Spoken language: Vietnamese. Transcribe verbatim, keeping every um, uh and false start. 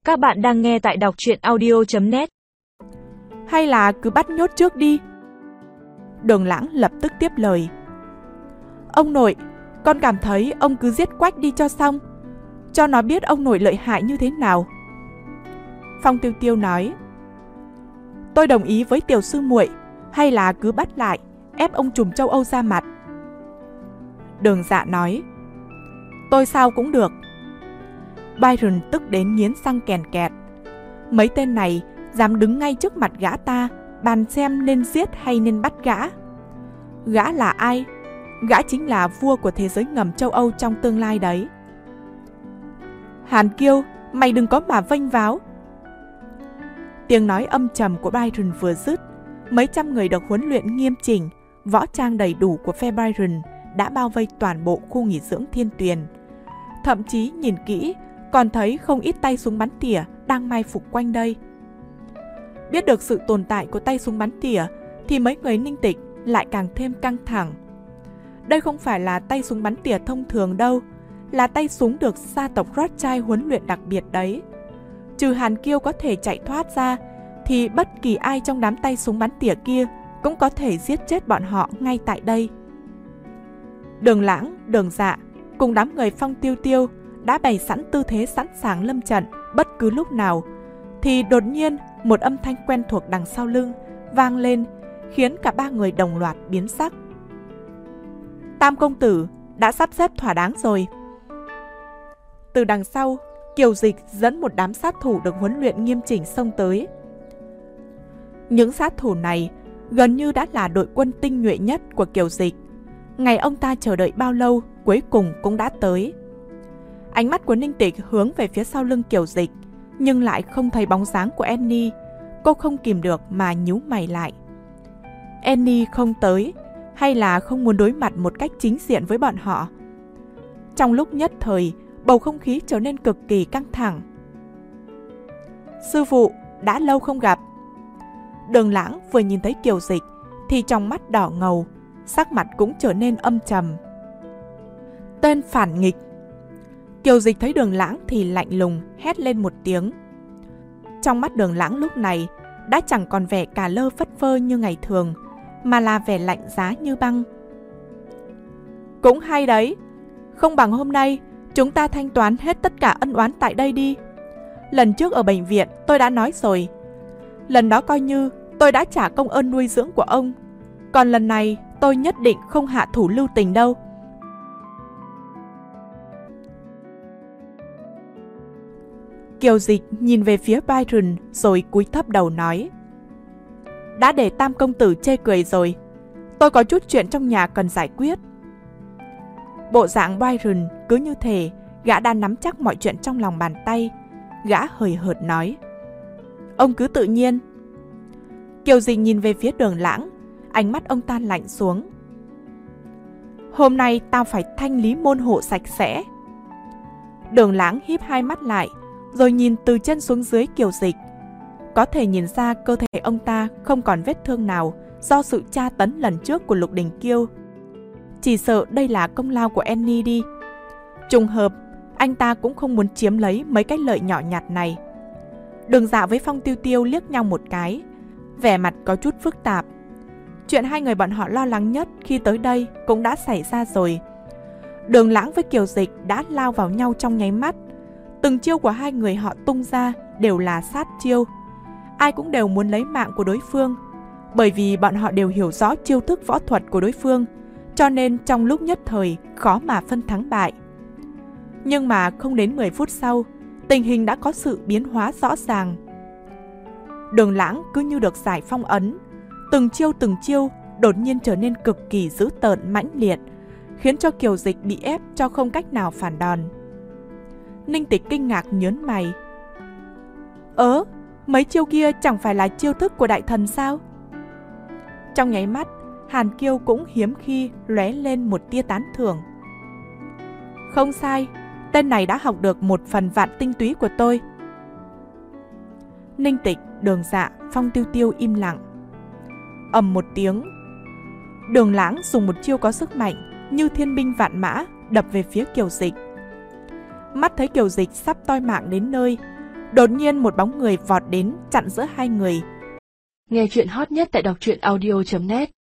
Các bạn đang nghe tại đọc truyện audio chấm net. Hay là cứ bắt nhốt trước đi. Đường Lãng lập tức tiếp lời. Ông nội, con cảm thấy ông cứ giết Quách đi cho xong, cho nó biết ông nội lợi hại như thế nào. Phong Tiêu Tiêu nói. Tôi đồng ý với tiểu sư muội, hay là cứ bắt lại, ép ông trùm châu Âu ra mặt. Đường Dạ nói. Tôi sao cũng được. Byron tức đến nghiến răng kèn kẹt. Mấy tên này dám đứng ngay trước mặt gã ta, bàn xem nên giết hay nên bắt gã. Gã là ai? Gã chính là vua của thế giới ngầm châu Âu trong tương lai đấy. Hàn Kiêu, mày đừng có mà vênh váo. Tiếng nói âm trầm của Byron vừa dứt, mấy trăm người được huấn luyện nghiêm chỉnh, võ trang đầy đủ của phe Byron đã bao vây toàn bộ khu nghỉ dưỡng Thiên Tuyền. Thậm chí nhìn kỹ, còn thấy không ít tay súng bắn tỉa đang mai phục quanh đây. Biết được sự tồn tại của tay súng bắn tỉa thì mấy người Ninh Tịch lại càng thêm căng thẳng. Đây không phải là tay súng bắn tỉa thông thường đâu, là tay súng được gia tộc Rothschild huấn luyện đặc biệt đấy. Trừ Hàn Kiêu có thể chạy thoát ra, thì bất kỳ ai trong đám tay súng bắn tỉa kia cũng có thể giết chết bọn họ ngay tại đây. Đường Lãng, Đường Dạ cùng đám người Phong Tiêu Tiêu đã bày sẵn tư thế sẵn sàng lâm trận bất cứ lúc nào, thì đột nhiên một âm thanh quen thuộc đằng sau lưng vang lên, khiến cả ba người đồng loạt biến sắc. Tam công tử đã sắp xếp thỏa đáng rồi. Từ đằng sau, Kiều Dịch dẫn một đám sát thủ được huấn luyện nghiêm chỉnh xông tới. Những sát thủ này gần như đã là đội quân tinh nhuệ nhất của Kiều Dịch. Ngày ông ta chờ đợi bao lâu cuối cùng cũng đã tới. Ánh mắt của Ninh Tịch hướng về phía sau lưng Kiều Dịch, nhưng lại không thấy bóng dáng của Annie. Cô không kìm được mà nhíu mày lại. Annie không tới, hay là không muốn đối mặt một cách chính diện với bọn họ? Trong lúc nhất thời, bầu không khí trở nên cực kỳ căng thẳng. Sư phụ, đã lâu không gặp. Đường Lãng vừa nhìn thấy Kiều Dịch thì trong mắt đỏ ngầu, sắc mặt cũng trở nên âm trầm. Tên phản nghịch. Kiều Dịch thấy Đường Lãng thì lạnh lùng hét lên một tiếng. Trong mắt Đường Lãng lúc này đã chẳng còn vẻ cà lơ phất phơ như ngày thường, mà là vẻ lạnh giá như băng. Cũng hay đấy, không bằng hôm nay chúng ta thanh toán hết tất cả ân oán tại đây đi. Lần trước ở bệnh viện tôi đã nói rồi, lần đó coi như tôi đã trả công ơn nuôi dưỡng của ông, còn lần này tôi nhất định không hạ thủ lưu tình đâu. Kiều Dịch nhìn về phía Byron rồi cúi thấp đầu nói. Đã để Tam công tử chê cười rồi, tôi có chút chuyện trong nhà cần giải quyết. Bộ dạng Byron cứ như thể gã đã nắm chắc mọi chuyện trong lòng bàn tay. Gã hời hợt nói. Ông cứ tự nhiên. Kiều Dịch nhìn về phía Đường Lãng, ánh mắt ông ta lạnh xuống. Hôm nay tao phải thanh lý môn hộ sạch sẽ. Đường Lãng híp hai mắt lại, rồi nhìn từ chân xuống dưới Kiều Dịch. Có thể nhìn ra cơ thể ông ta không còn vết thương nào do sự tra tấn lần trước của Lục Đình Kiêu. Chỉ sợ đây là công lao của Annie đi. Trùng hợp, anh ta cũng không muốn chiếm lấy mấy cái lợi nhỏ nhặt này. Đường Dạ với Phong Tiêu Tiêu liếc nhau một cái, vẻ mặt có chút phức tạp. Chuyện hai người bọn họ lo lắng nhất khi tới đây cũng đã xảy ra rồi. Đường Lãng với Kiều Dịch đã lao vào nhau trong nháy mắt. Từng chiêu của hai người họ tung ra đều là sát chiêu. Ai cũng đều muốn lấy mạng của đối phương, bởi vì bọn họ đều hiểu rõ chiêu thức võ thuật của đối phương, cho nên trong lúc nhất thời khó mà phân thắng bại. Nhưng mà không đến mười phút sau, tình hình đã có sự biến hóa rõ ràng. Đường Lãng cứ như được giải phong ấn, từng chiêu từng chiêu đột nhiên trở nên cực kỳ dữ tợn mãnh liệt, khiến cho Kiều Dịch bị ép cho không cách nào phản đòn. Ninh Tịch kinh ngạc nhớn mày. Ớ, mấy chiêu kia chẳng phải là chiêu thức của đại thần sao? Trong nháy mắt, Hàn Kiêu cũng hiếm khi lóe lên một tia tán thưởng. Không sai, tên này đã học được một phần vạn tinh túy của tôi. Ninh Tịch, Đường Dạ, Phong Tiêu Tiêu im lặng. Ầm một tiếng, Đường Lãng dùng một chiêu có sức mạnh như thiên binh vạn mã đập về phía Kiều Dịch. Mắt thấy Kiều Dịch sắp toi mạng đến nơi, Đột nhiên một bóng người vọt đến chặn giữa hai người. Nghe chuyện hot nhất tại đọc truyện audio chấm net.